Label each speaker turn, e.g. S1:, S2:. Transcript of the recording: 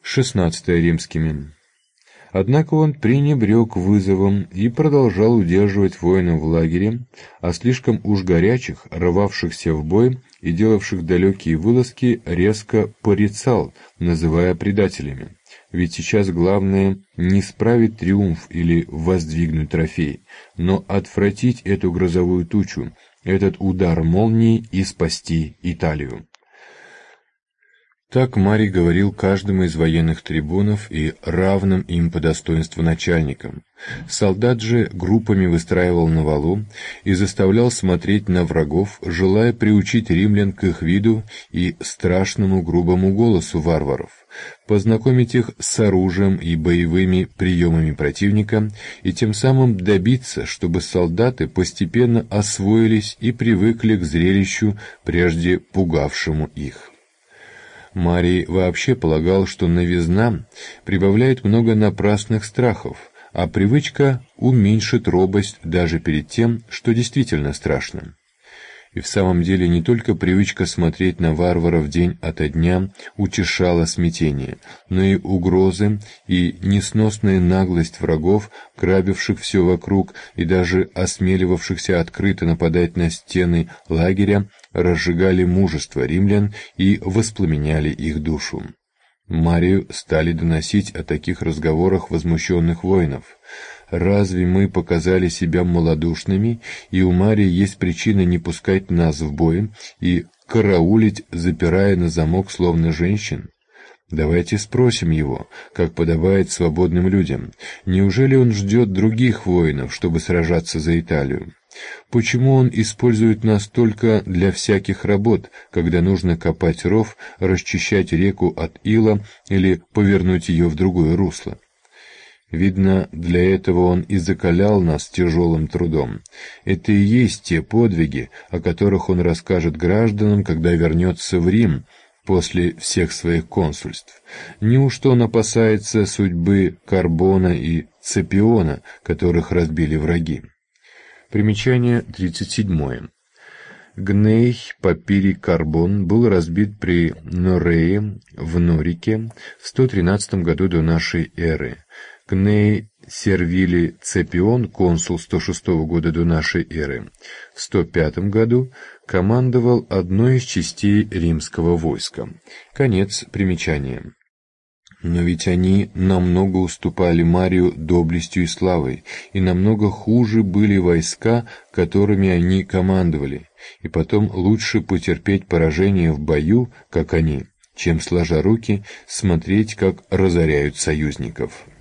S1: XVI римскими. Однако он пренебрег вызовом и продолжал удерживать воинов в лагере, а слишком уж горячих, рвавшихся в бой и делавших далекие вылазки, резко порицал, называя предателями. Ведь сейчас главное не справить триумф или воздвигнуть трофей, но отвратить эту грозовую тучу, этот удар молнии и спасти Италию. Так Марий говорил каждому из военных трибунов и равным им по достоинству начальникам. Солдат же группами выстраивал на валу и заставлял смотреть на врагов, желая приучить римлян к их виду и страшному грубому голосу варваров, познакомить их с оружием и боевыми приемами противника и тем самым добиться, чтобы солдаты постепенно освоились и привыкли к зрелищу, прежде пугавшему их. Марий вообще полагал, что новизна прибавляет много напрасных страхов, а привычка уменьшит робость даже перед тем, что действительно страшно. И в самом деле не только привычка смотреть на варваров день ото дня утешала смятение, но и угрозы и несносная наглость врагов, грабивших все вокруг и даже осмеливавшихся открыто нападать на стены лагеря, разжигали мужество римлян и воспламеняли их душу. Марию стали доносить о таких разговорах возмущенных воинов. Разве мы показали себя малодушными, и у Марии есть причина не пускать нас в бой и караулить, запирая на замок словно женщин? Давайте спросим его, как подобает свободным людям, неужели он ждет других воинов, чтобы сражаться за Италию? Почему он использует нас только для всяких работ, когда нужно копать ров, расчищать реку от ила или повернуть ее в другое русло? Видно, для этого он и закалял нас тяжелым трудом. Это и есть те подвиги, о которых он расскажет гражданам, когда вернется в Рим после всех своих консульств. Неужто он опасается судьбы Карбона и Цепиона, которых разбили враги? Примечание 37. Гней Папирий Карбон был разбит при Норее в Норике в 113 году до нашей эры. Гней Сервилий Цепион, консул 106 года до нашей эры, в 105 году командовал одной из частей римского войска. Конец примечания. Но ведь они намного уступали Марию доблестью и славой, и намного хуже были войска, которыми они командовали, и потом лучше потерпеть поражение в бою, как они, чем, сложа руки, смотреть, как разоряют союзников.